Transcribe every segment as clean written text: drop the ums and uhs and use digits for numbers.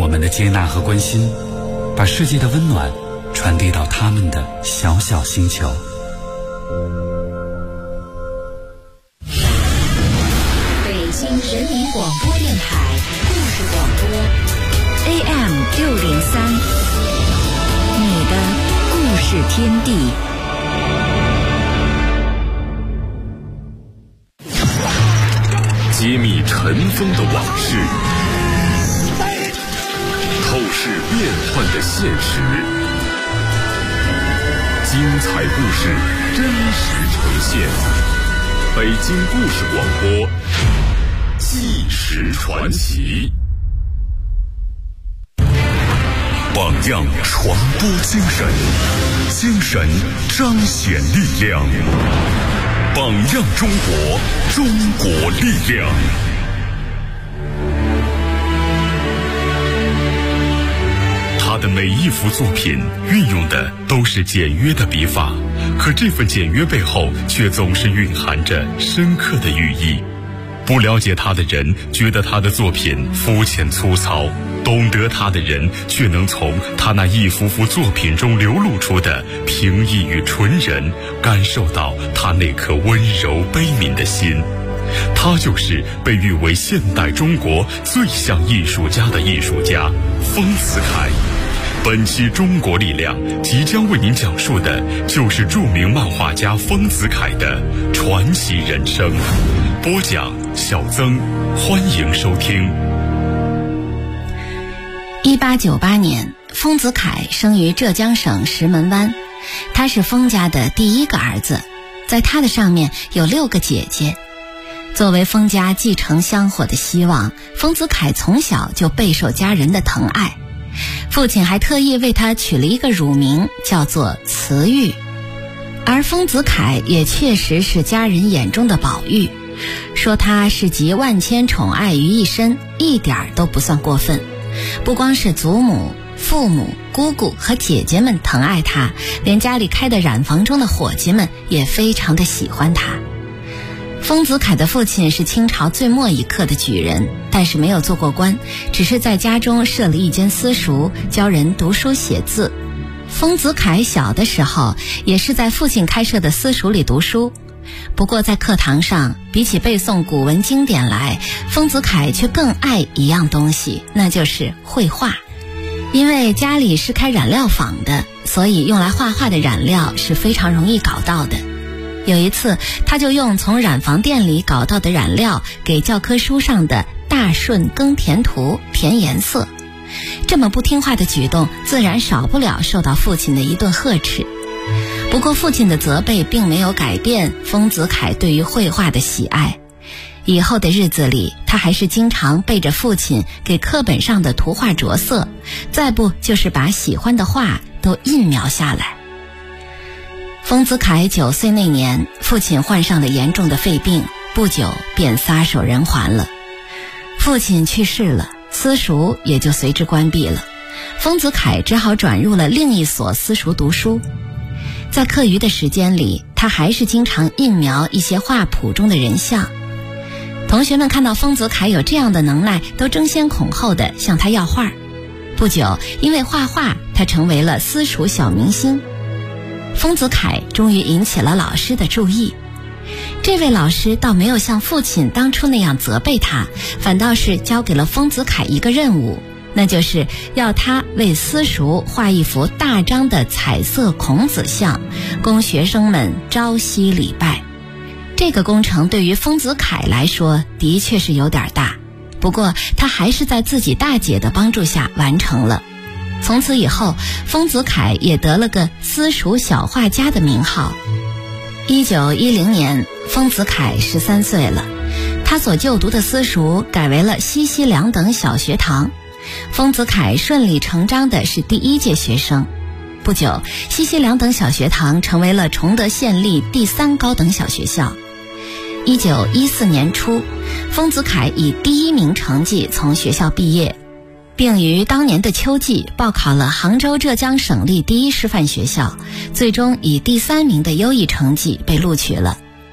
我们的接纳和关心，把世界的温暖传递到他们的小小星球。 北京人民广播电台故事广播 AM603，你的故事天地。 揭秘尘封的往事，透视变幻的现实，精彩故事真实呈现。北京故事广播，纪实传奇。榜样传播精神，精神彰显力量。榜样中国，中国力量。他的每一幅作品运用的都是简约的笔法，可这份简约背后却总是蕴含着深刻的寓意。不了解他的人觉得他的作品肤浅粗糙，懂得他的人却能从他那一幅幅作品中流露出的平易与纯仁，感受到他那颗温柔悲悯的心。他就是被誉为现代中国最像艺术家的艺术家丰子恺。本期中国力量即将为您讲述的就是著名漫画家丰子恺的传奇人生。播讲小曾，欢迎收听。 1898年，丰子恺生于浙江省石门湾，他是丰家的第一个儿子，在他的上面有6个姐姐。作为丰家继承香火的希望，丰子恺从小就备受家人的疼爱，父亲还特意为他取了一个乳名，叫做慈玉。而丰子恺也确实是家人眼中的宝玉，说他是集万千宠爱于一身，一点都不算过分。不光是祖母、父母、姑姑和姐姐们疼爱他，连家里开的染坊中的伙计们也非常的喜欢他。丰子恺的父亲是清朝最末一刻的举人，但是没有做过官，只是在家中设了一间私塾，教人读书写字。丰子恺小的时候也是在父亲开设的私塾里读书，不过在课堂上，比起背诵古文经典来，丰子恺却更爱一样东西，那就是绘画。因为家里是开染料坊的，所以用来画画的染料是非常容易搞到的。有一次，他就用从染坊店里搞到的染料给教科书上的大顺耕田图填颜色。这么不听话的举动，自然少不了受到父亲的一顿呵斥。不过父亲的责备并没有改变丰子恺对于绘画的喜爱。以后的日子里，他还是经常背着父亲给课本上的图画着色，再不就是把喜欢的画都印描下来。丰子恺9岁那年，父亲患上了严重的肺病，不久便撒手人寰了。父亲去世了，私塾也就随之关闭了。丰子恺只好转入了另一所私塾读书。在课余的时间里，他还是经常印描一些画谱中的人像。同学们看到丰子恺有这样的能耐，都争先恐后地向他要画。不久，因为画画，他成为了私塾小明星。丰子恺终于引起了老师的注意。这位老师倒没有像父亲当初那样责备他，反倒是交给了丰子恺一个任务，那就是要他为私塾画一幅大张的彩色孔子像，供学生们朝夕礼拜。这个工程对于丰子恺来说的确是有点大，不过他还是在自己大姐的帮助下完成了。从此以后，丰子恺也得了个私塾小画家的名号。1910年，丰子恺13岁了，他所就读的私塾改为了西西两等小学堂。丰子恺顺理成章的是第1届学生。不久，西西两等小学堂成为了崇德县立第3高等小学校。1914年初，丰子恺以第1名成绩从学校毕业，并于当年的秋季报考了杭州浙江省立第1师范学校，最终以第3名的优异成绩被录取了。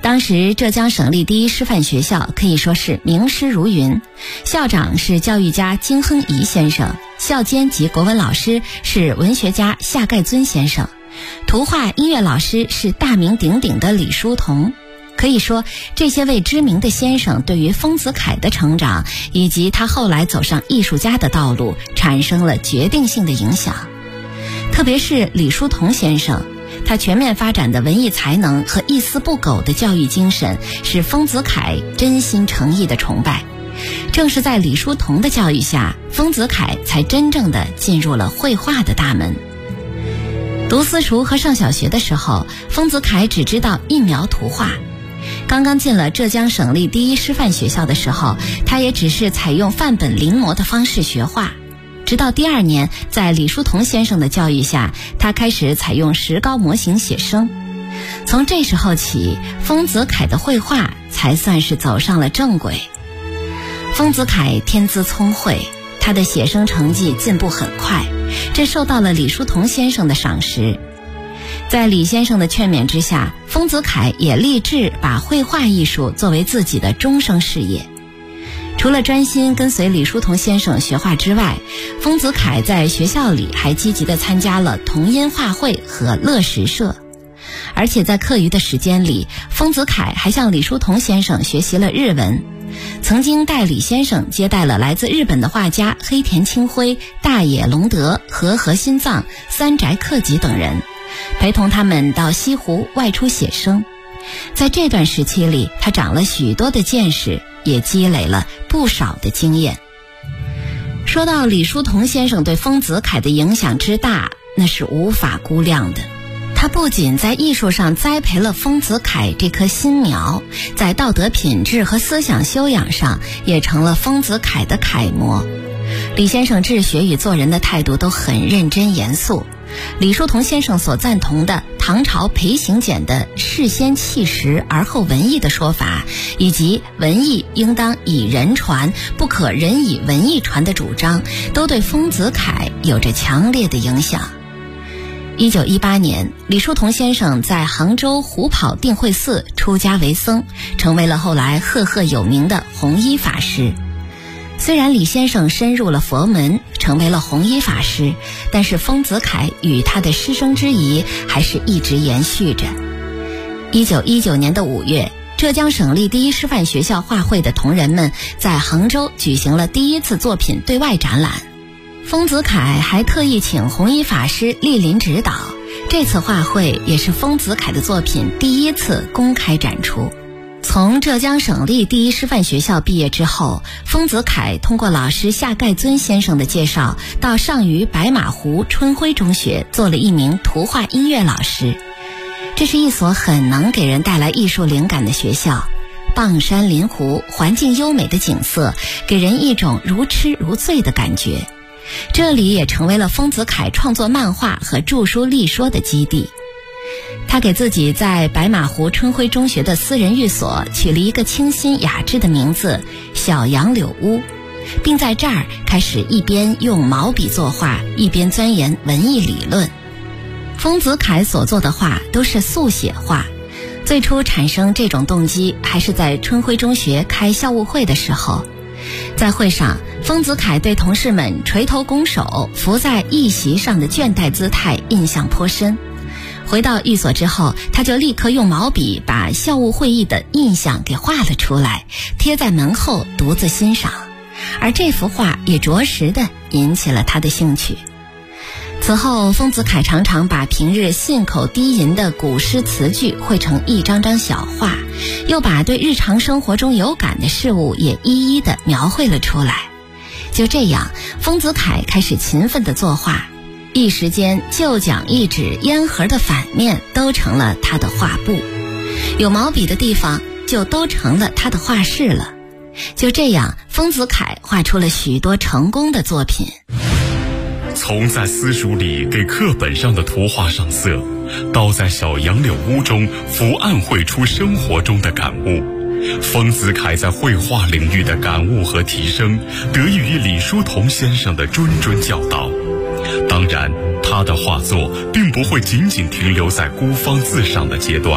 当时浙江省立第一师范学校可以说是名师如云，校长是教育家金亨颐先生，校监及国文老师是文学家夏盖尊先生，图画音乐老师是大名鼎鼎的李叔同。可以说，这些位知名的先生对于丰子恺的成长以及他后来走上艺术家的道路产生了决定性的影响。特别是李叔同先生，他全面发展的文艺才能和一丝不苟的教育精神使丰子恺真心诚意的崇拜。正是在李叔同的教育下，丰子恺才真正的进入了绘画的大门。读私塾和上小学的时候，丰子恺只知道一描图画。刚刚进了浙江省立第一师范学校的时候，他也只是采用范本临摹的方式学画。直到第2年，在李叔同先生的教育下，他开始采用石膏模型写生。从这时候起，丰子恺的绘画才算是走上了正轨。丰子恺天资聪慧，他的写生成绩进步很快，这受到了李叔同先生的赏识。在李先生的劝勉之下，丰子恺也立志把绘画艺术作为自己的终生事业。除了专心跟随李叔同先生学画之外，丰子恺在学校里还积极地参加了童音画会和乐石社。而且在课余的时间里，丰子恺还向李叔同先生学习了日文，曾经带李先生接待了来自日本的画家黑田清辉、大野龙德、和合新藏、三宅克己等人，陪同他们到西湖外出写生。在这段时期里，他长了许多的见识，也积累了不少的经验。说到李叔同先生对丰子恺的影响之大，那是无法估量的。他不仅在艺术上栽培了丰子恺这棵新苗，在道德品质和思想修养上也成了丰子恺的楷模。李先生治学与做人的态度都很认真严肃。李叔同先生所赞同的唐朝裴行俭的事先弃实而后文艺的说法，以及文艺应当以人传，不可人以文艺传的主张，都对丰子恺有着强烈的影响。1918年，李叔同先生在杭州虎跑定慧寺出家为僧，成为了后来赫赫有名的弘一法师。虽然李先生深入了佛门，成为了弘一法师，但是丰子恺与他的师生之谊还是一直延续着。1919年的5月，浙江省立第一师范学校画会的同仁们在杭州举行了第一次作品对外展览。丰子恺还特意请弘一法师莅临指导，这次画会也是丰子恺的作品第一次公开展出。从浙江省立第一师范学校毕业之后，丰子恺通过老师夏盖尊先生的介绍，到上虞白马湖春晖中学做了一名图画音乐老师。这是一所很能给人带来艺术灵感的学校，傍山临湖，环境优美的景色给人一种如痴如醉的感觉。这里也成为了丰子恺创作漫画和著书立说的基地。他给自己在白马湖春晖中学的私人寓所取了一个清新雅致的名字小杨柳屋，并在这儿开始一边用毛笔作画，一边钻研文艺理论。丰子恺所做的画都是速写画，最初产生这种动机还是在春晖中学开校务会的时候。在会上，丰子恺对同事们垂头拱手伏在议席上的倦怠姿态印象颇深。回到寓所之后，他就立刻用毛笔把校务会议的印象给画了出来，贴在门后独自欣赏。而这幅画也着实的引起了他的兴趣。此后，丰子恺常常把平日信口低吟的古诗词句绘成一张张小画，又把对日常生活中有感的事物也一一的描绘了出来。就这样，丰子恺开始勤奋的作画，一时间旧讲一纸烟盒的反面都成了他的画布，有毛笔的地方就都成了他的画室了。就这样，丰子恺画出了许多成功的作品。 从在私塾里给课本上的图画上色，到在小杨柳屋中伏案绘出生活中的感悟，丰子恺在绘画领域的感悟和提升，得益于李叔同先生的谆谆教导。当然，他的画作并不会仅仅停留在孤芳自赏的阶段，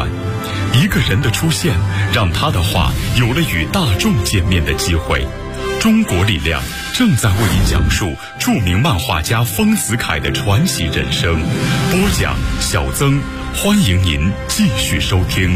一个人的出现，让他的画有了与大众见面的机会。中国力量正在为您讲述著名漫画家丰子恺的传奇人生。播讲小曾，欢迎您继续收听。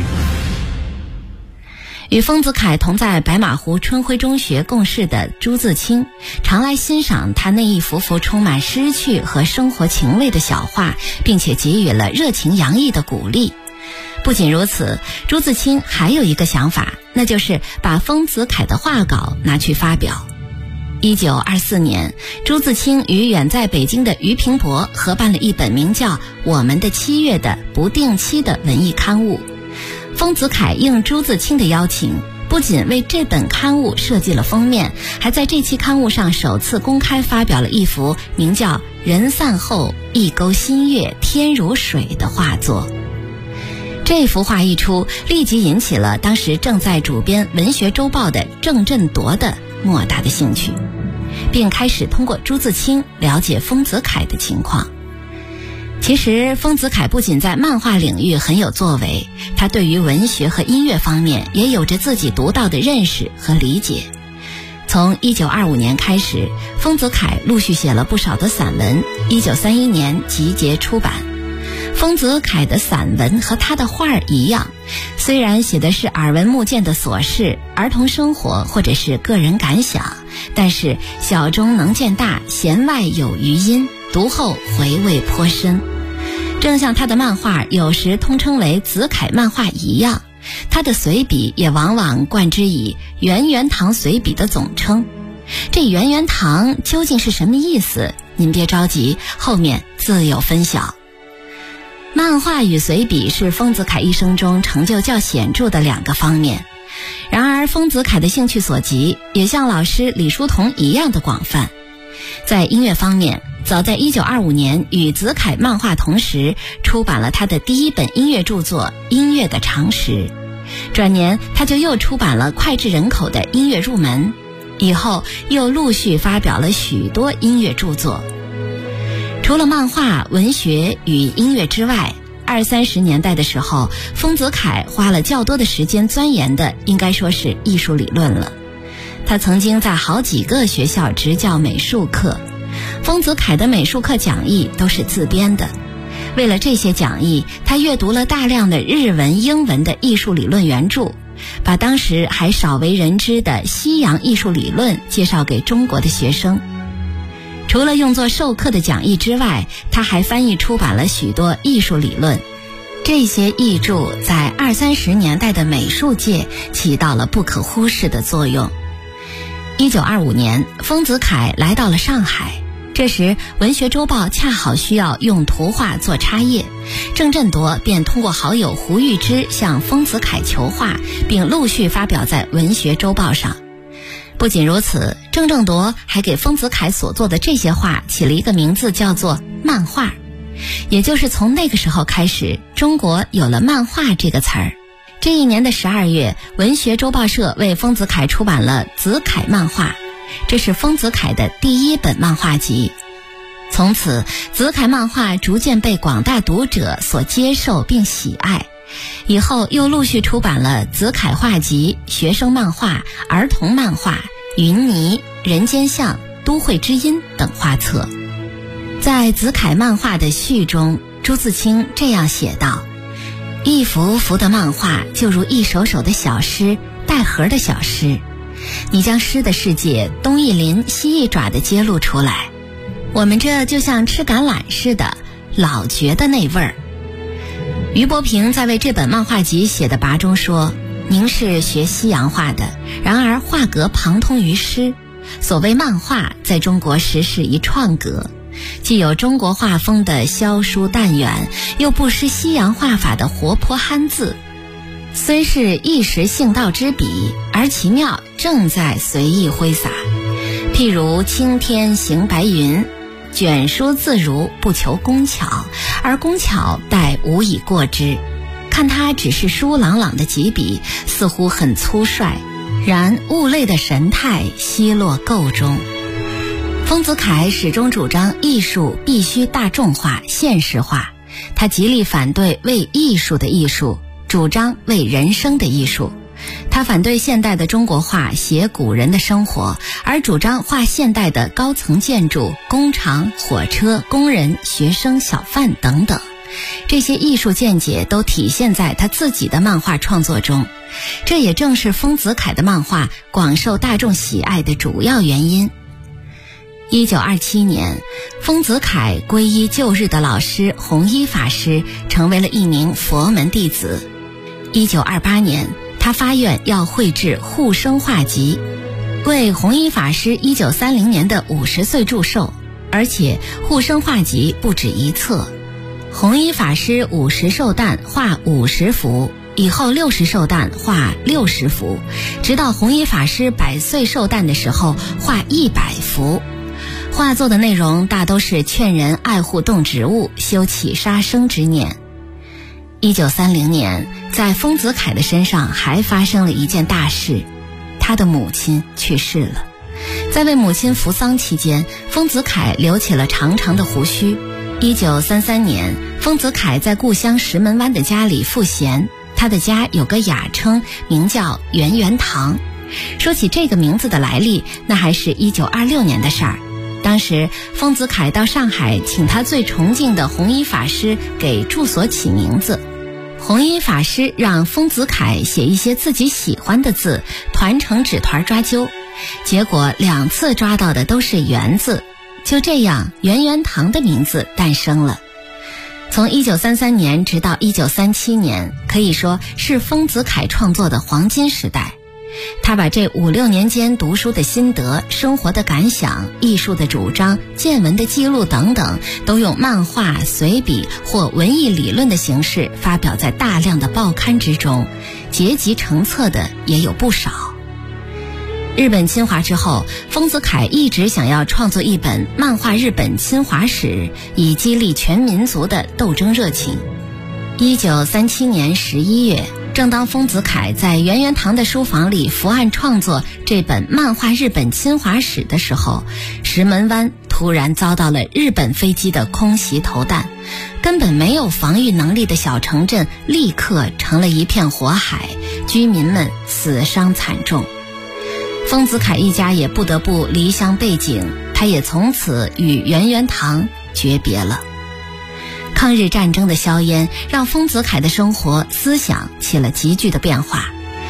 与丰子恺同在白马湖春晖中学共事的朱自清，常来欣赏他那一幅幅充满诗趣和生活情味的小画，并且给予了热情洋溢的鼓励。不仅如此，朱自清还有一个想法，那就是把丰子恺的画稿拿去发表。1924年，朱自清与远在北京的俞平伯合办了一本名叫《我们的7月》的不定期的文艺刊物。丰子恺应朱自清的邀请，不仅为这本刊物设计了封面，还在这期刊物上首次公开发表了一幅名叫《人散后一钩新月天如水》的画作。这幅画一出，立即引起了当时正在主编《文学周报》的郑振铎的莫大的兴趣，并开始通过朱自清了解丰子恺的情况。其实丰子恺不仅在漫画领域很有作为，他对于文学和音乐方面也有着自己独到的认识和理解。从1925年开始，丰子恺陆续写了不少的散文，1931年集结出版。丰子恺的散文和他的画一样，虽然写的是耳闻目见的琐事、儿童生活或者是个人感想，但是小中能见大，弦外有余音，读后回味颇深。正像他的漫画有时通称为子恺漫画一样，他的随笔也往往冠之以圆圆堂随笔的总称。这圆圆堂究竟是什么意思？您别着急，后面自有分晓。漫画与随笔是丰子恺一生中成就较显著的两个方面。然而丰子恺的兴趣所及也像老师李叔同一样的广泛。在音乐方面，早在1925年与子恺漫画同时出版了他的第一本音乐著作《音乐的常识》，转年他就又出版了脍炙人口的《音乐入门》，以后又陆续发表了许多音乐著作。除了漫画、文学与音乐之外，20、30年代的时候，丰子恺花了较多的时间钻研的应该说是艺术理论了。他曾经在好几个学校执教美术课，丰子恺的美术课讲义都是自编的。为了这些讲义，他阅读了大量的日文、英文的艺术理论原著，把当时还少为人知的西洋艺术理论介绍给中国的学生。除了用作授课的讲义之外，他还翻译出版了许多艺术理论。这些译著在20、30年代的美术界起到了不可忽视的作用。1925年，丰子恺来到了上海，这时文学周报恰好需要用图画做插页，郑振铎便通过好友胡玉芝向丰子恺求画，并陆续发表在文学周报上。不仅如此，郑振铎还给丰子恺所做的这些画起了一个名字，叫做漫画。也就是从那个时候开始，中国有了漫画这个词儿。这一年的12月，文学周报社为丰子恺出版了子恺漫画，这是丰子恺的第一本漫画集。从此，子恺漫画逐渐被广大读者所接受并喜爱。以后又陆续出版了子恺画集、学生漫画、儿童漫画、云泥、人间像、都会之音等画册。在子恺漫画的序中，朱自清这样写道：一幅幅的漫画就如一首首的小诗，带盒的小诗，你将诗的世界东一鳞西一爪地揭露出来，我们这就像吃橄榄似的，老觉得那味儿。俞伯平在为这本漫画集写的跋中说，您是学西洋画的，然而画格旁通于诗，所谓漫画在中国实是一创格，既有中国画风的萧疏淡远，又不失西洋画法的活泼憨字，虽是一时兴道之笔，而其妙正在随意挥洒。譬如青天行白云，卷书自如，不求工巧，而工巧待无以过之。看它只是疏朗朗的几笔，似乎很粗率，然物类的神态稀落构中。丰子恺始终主张艺术必须大众化、现实化，他极力反对为艺术的艺术， 主张为人生的艺术。他反对现代的中国画写古人的生活，而主张画现代的高层建筑、工厂、火车、工人、学生、小贩等等。这些艺术见解都体现在他自己的漫画创作中，这也正是丰子恺的漫画广受大众喜爱的主要原因。1927年，丰子恺皈依旧日的老师弘一法师，成为了一名佛门弟子。1928年，他发愿要绘制护生画集，为弘一法师1930年的50岁祝寿，而且护生画集不止一册。弘一法师50寿诞画50幅，以后60寿诞画60幅，直到弘一法师100岁寿诞的时候画100幅。画作的内容大都是劝人爱护动植物，修起杀生之念。1930年，在丰子恺的身上还发生了一件大事，他的母亲去世了。在为母亲扶丧期间，丰子恺留起了长长的胡须。1933年，丰子恺在故乡石门湾的家里赋闲，他的家有个雅称，名叫圆圆堂。说起这个名字的来历，那还是1926年的事儿。当时丰子恺到上海，请他最崇敬的弘一法师给住所起名字。弘一法师让丰子恺写一些自己喜欢的字，团成纸团抓阄，结果2次抓到的都是圆字，就这样圆圆堂的名字诞生了。从1933年直到1937年，可以说是丰子恺创作的黄金时代。他把这5、6年间读书的心得、生活的感想、艺术的主张、见闻的记录等等，都用漫画、随笔或文艺理论的形式发表在大量的报刊之中，结集成册的也有不少。日本侵华之后，丰子恺一直想要创作一本漫画日本侵华史，以激励全民族的斗争热情。1937年11月，正当丰子恺在圆圆堂的书房里伏案创作这本漫画日本侵华史的时候，石门湾突然遭到了日本飞机的空袭投弹，根本没有防御能力的小城镇立刻成了一片火海，居民们死伤惨重。丰子恺一家也不得不离乡背井，他也从此与圆圆堂诀别了。抗日战争的硝烟让丰子恺的生活思想起了急剧的变化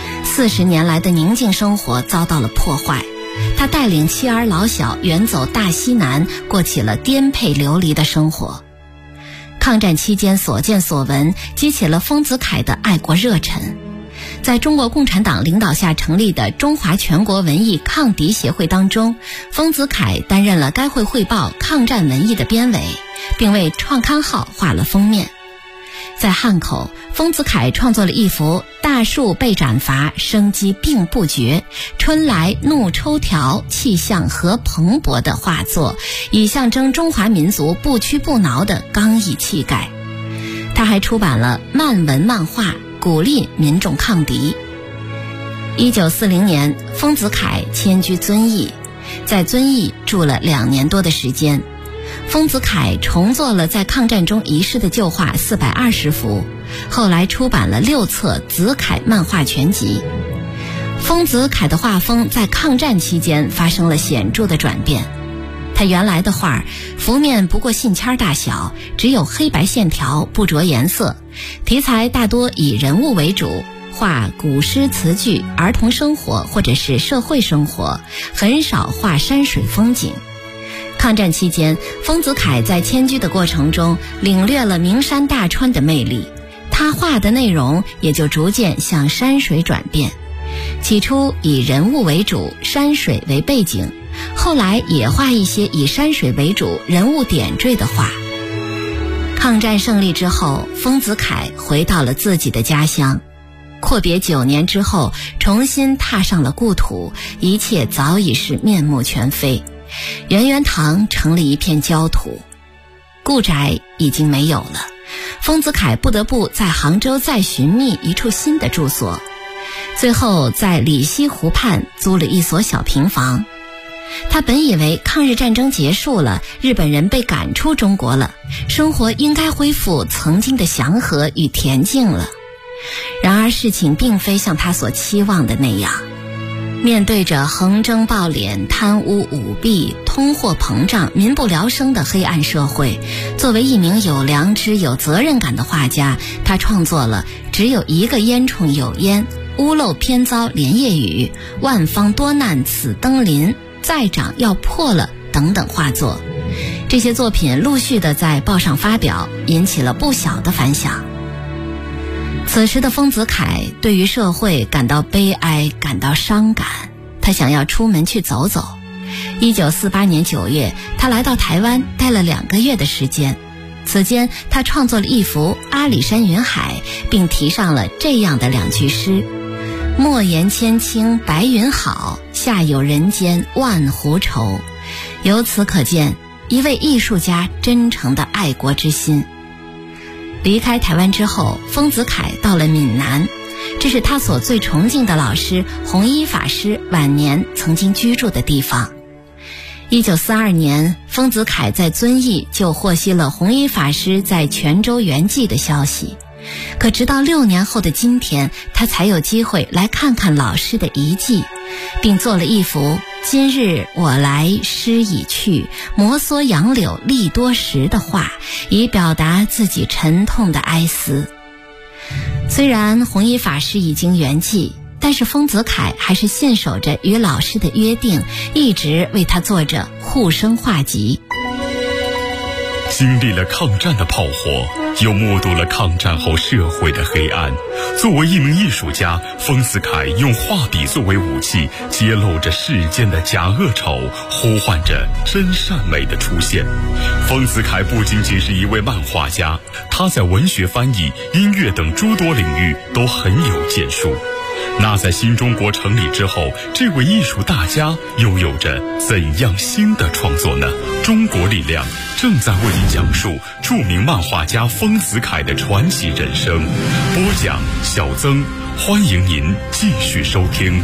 ，40年来的宁静生活遭到了破坏。他带领妻儿老小远走大西南，过起了颠沛流离的生活。抗战期间所见所闻激起了丰子恺的爱国热忱。在中国共产党领导下成立的中华全国文艺抗敌协会当中，丰子恺担任了该会汇报抗战文艺的编委，并为创刊号画了封面。在汉口，丰子恺创作了一幅大树被斩伐，生机并不绝，春来怒抽条，气象何蓬勃的画作，以象征中华民族不屈不挠的刚毅气概。他还出版了漫文漫画，鼓励民众抗敌。1940年，丰子恺迁居遵义，在遵义住了2年多的时间。丰子恺重做了在抗战中遗失的旧画420幅，后来出版了6册子恺漫画全集。丰子恺的画风在抗战期间发生了显著的转变。他原来的画幅面不过信签大小，只有黑白线条，不着颜色，题材大多以人物为主，画古诗词句、儿童生活或者是社会生活，很少画山水风景。抗战期间，丰子恺在迁居的过程中领略了名山大川的魅力，他画的内容也就逐渐向山水转变。起初以人物为主，山水为背景，后来也画一些以山水为主、人物点缀的画。抗战胜利之后，丰子恺回到了自己的家乡。阔别9年之后，重新踏上了故土，一切早已是面目全非。圆圆堂成了一片焦土，故宅已经没有了。丰子恺不得不在杭州再寻觅一处新的住所，最后在里溪湖畔租了一所小平房。他本以为抗日战争结束了，日本人被赶出中国了，生活应该恢复曾经的祥和与恬静了。 然而事情并非像他所期望的那样。面对着横征暴敛、贪污舞弊、通货膨胀、民不聊生的黑暗社会，作为一名有良知、有责任感的画家，他创作了只有一个烟囱有烟、屋漏偏遭连夜雨、万方多难此登临、再长要破了等等画作。这些作品陆续的在报上发表，引起了不小的反响。此时的丰子恺对于社会感到悲哀，感到伤感，他想要出门去走走。1948年9月，他来到台湾，待了2个月的时间。此间，他创作了一幅《阿里山云海》，并题上了这样的2句诗：莫言千顷白云好，下有人间万湖愁。由此可见，一位艺术家真诚的爱国之心。离开台湾之后，丰子恺到了闽南，这是他所最崇敬的老师弘一法师晚年曾经居住的地方。1942年，丰子恺在遵义就获悉了弘一法师在泉州圆寂的消息，可直到6年后的今天，他才有机会来看看老师的遗迹，并做了一幅今日我来诗已去，摩挲杨柳历多时的画，以表达自己沉痛的哀思。虽然弘一法师已经圆寂，但是丰子恺还是信守着与老师的约定，一直为他做着护生画集。 经历了抗战的炮火，又目睹了抗战后社会的黑暗。作为一名艺术家，丰子恺用画笔作为武器，揭露着世间的假恶丑，呼唤着真善美的出现。丰子恺不仅仅是一位漫画家，他在文学翻译、音乐等诸多领域都很有建树。那在新中国成立之后，这位艺术大家又有着怎样新的创作呢？中国力量正在为您讲述著名漫画家丰子恺的传奇人生。播讲小曾，欢迎您继续收听。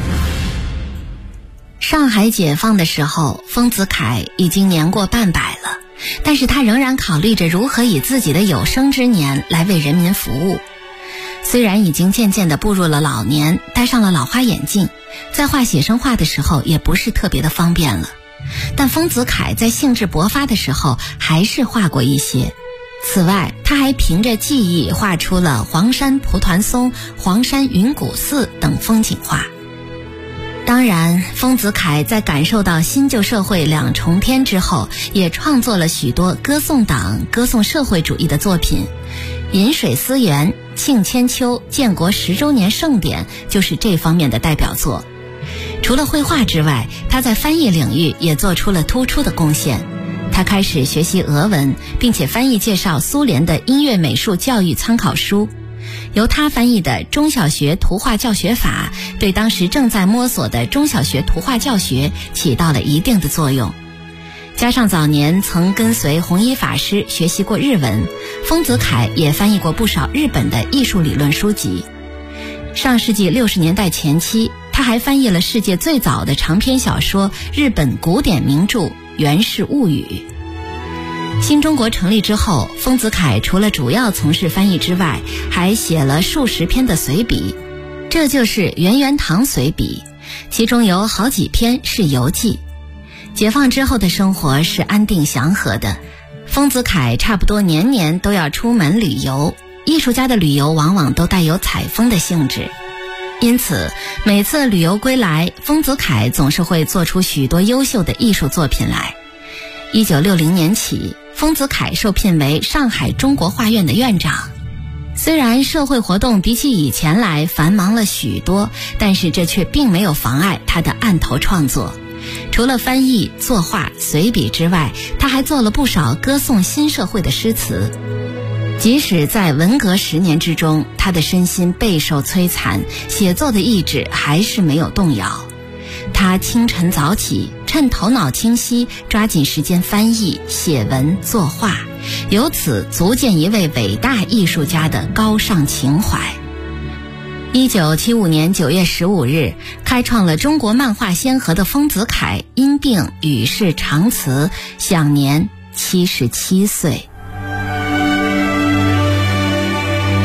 上海解放的时候，丰子恺已经年过半百了，但是他仍然考虑着如何以自己的有生之年来为人民服务。虽然已经渐渐地步入了老年，戴上了老花眼镜，在画写生画的时候也不是特别的方便了，但丰子恺在兴致勃发的时候还是画过一些。此外，他还凭着技艺画出了黄山蒲团松、黄山云谷寺等风景画。当然，丰子恺在感受到新旧社会两重天之后，也创作了许多歌颂党、歌颂社会主义的作品。饮水思源、庆千秋、建国10周年盛典就是这方面的代表作。除了绘画之外，他在翻译领域也做出了突出的贡献。他开始学习俄文，并且翻译介绍苏联的音乐美术教育参考书。由他翻译的中小学图画教学法，对当时正在摸索的中小学图画教学起到了一定的作用。加上早年曾跟随弘一法师学习过日文，丰子恺也翻译过不少日本的艺术理论书籍。上世纪60年代前期，他还翻译了世界最早的长篇小说日本古典名著《源氏物语》。新中国成立之后，丰子恺除了主要从事翻译之外，还写了数十篇的随笔，这就是圆圆堂随笔，其中有好几篇是游记。解放之后的生活是安定祥和的，丰子恺差不多年年都要出门旅游，艺术家的旅游往往都带有采风的性质。因此，每次旅游归来，丰子恺总是会做出许多优秀的艺术作品来。1960年起，丰子恺受聘为上海中国画院的院长。虽然社会活动比起以前来繁忙了许多，但是这却并没有妨碍他的案头创作。除了翻译、作画、随笔之外，他还做了不少歌颂新社会的诗词。即使在文革10年之中，他的身心备受摧残，写作的意志还是没有动摇。他清晨早起，趁头脑清晰，抓紧时间翻译、写文、作画，由此足见一位伟大艺术家的高尚情怀。1975年9月15日，开创了中国漫画先河的丰子恺因病与世长辞，享年77岁。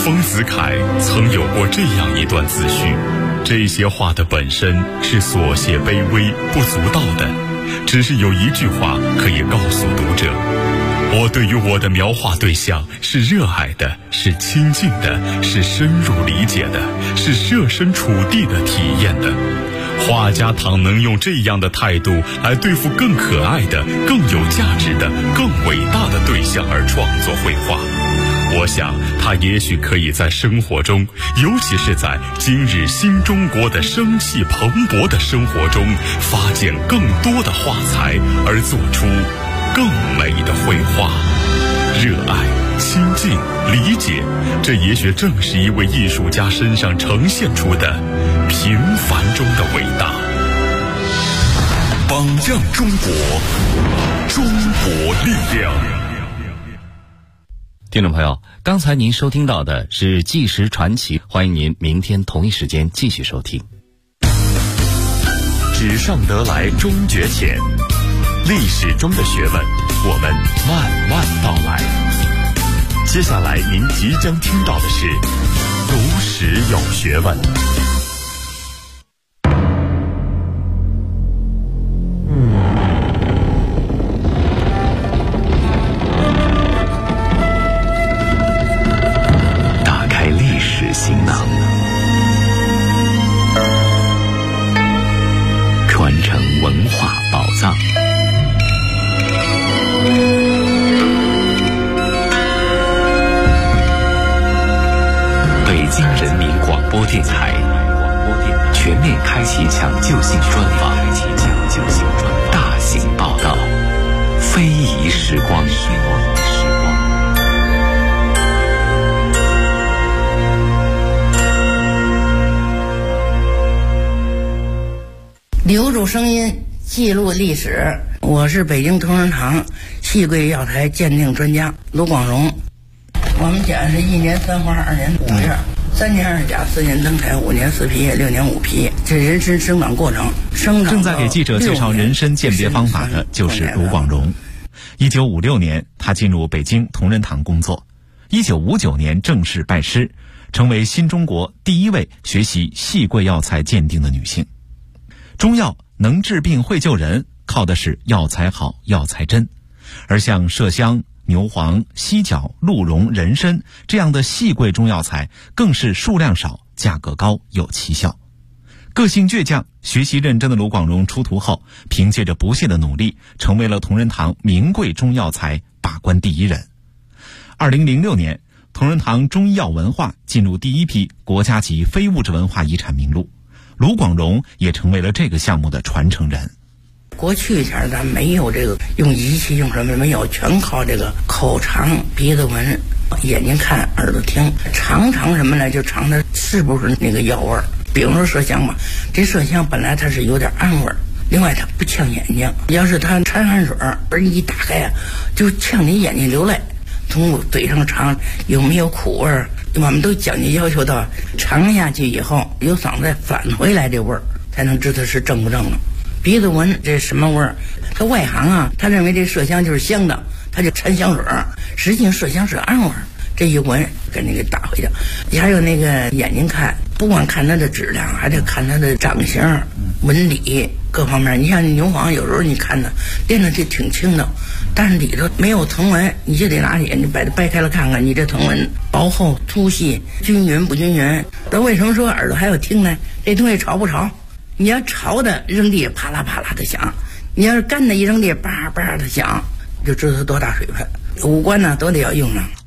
丰子恺曾有过这样一段自序，这些话的本身是琐屑卑微不足道的，只是有一句话可以告诉读者：我对于我的描画对象是热爱的，是亲近的，是深入理解的，是设身处地的体验的。画家倘能用这样的态度来对付更可爱的、更有价值的、更伟大的对象而创作绘画，我想他也许可以在生活中，尤其是在今日新中国的生气蓬勃的生活中，发现更多的画材，而做出更美的绘画。热爱、亲近、理解，这也许正是一位艺术家身上呈现出的平凡中的伟大。榜样中国，中国力量。 听众朋友，刚才您收听到的是《纪实传奇》，欢迎您明天同一时间继续收听。 纸上得来终觉浅，历史中的学问，我们慢慢道来。接下来您即将听到的是读史有学问。 打开历史行囊，传承文化宝藏。北京人民广播电台全面开启抢救性专访，大型报道，非遗时光。 留住声音，记录历史。我是北京同仁堂细桂药材鉴定专家卢广荣。我们讲是1年3花2年5叶，3年2甲4年登台5年4皮6年5皮，这人参生长过程。 正在给记者介绍人参鉴别方法的就是卢广荣。1956年，他进入北京同仁堂工作。1959年正式拜师，成为新中国第一位学习细桂药材鉴定的女性。中药能治病会救人，靠的是药材好、药材真。而像麝香、牛黄、犀角、鹿茸、人参这样的细桂中药材，更是数量少、价格高、有奇效。个性倔强、学习认真的卢广荣出徒后，凭借着不懈的努力，成为了同仁堂名贵中药材把关第一人。2006年，同仁堂中医药文化进入第一批国家级非物质文化遗产名录，卢广荣也成为了这个项目的传承人。 过去前咱没有这个用仪器用什么没有，全靠这个口尝、鼻子闻、眼睛看、耳朵听，尝什么呢？就尝它是不是那个药味儿。比如说麝香吧，这麝香本来它是有点暗味儿，另外它不呛眼睛，要是它掺汗水儿一打开啊，就呛你眼睛流泪。从嘴上尝有没有苦味儿，我们都讲究要求到尝下去以后由嗓子返回来这味儿，才能知道是正不正了。鼻子闻这什么味儿？他外行啊，他认为这麝香就是香的，他就掺香水儿，实际上麝香是暗味儿。这一闻给那个打回去。还有那个眼睛看，不光看它的质量，还得看它的长相、纹理各方面。你像牛黄，有时候你看它练的就挺轻的，但是里头没有藤纹，你就得拿起你把它掰开了看看，你这藤纹薄厚、粗细、均匀不均匀。那为什么说耳朵还要听呢？这东西潮不潮？你要潮的扔地啪啦啪啦的响，你要是干的一扔地叭叭的响，就知道它多大水分。五官呢都得要用上。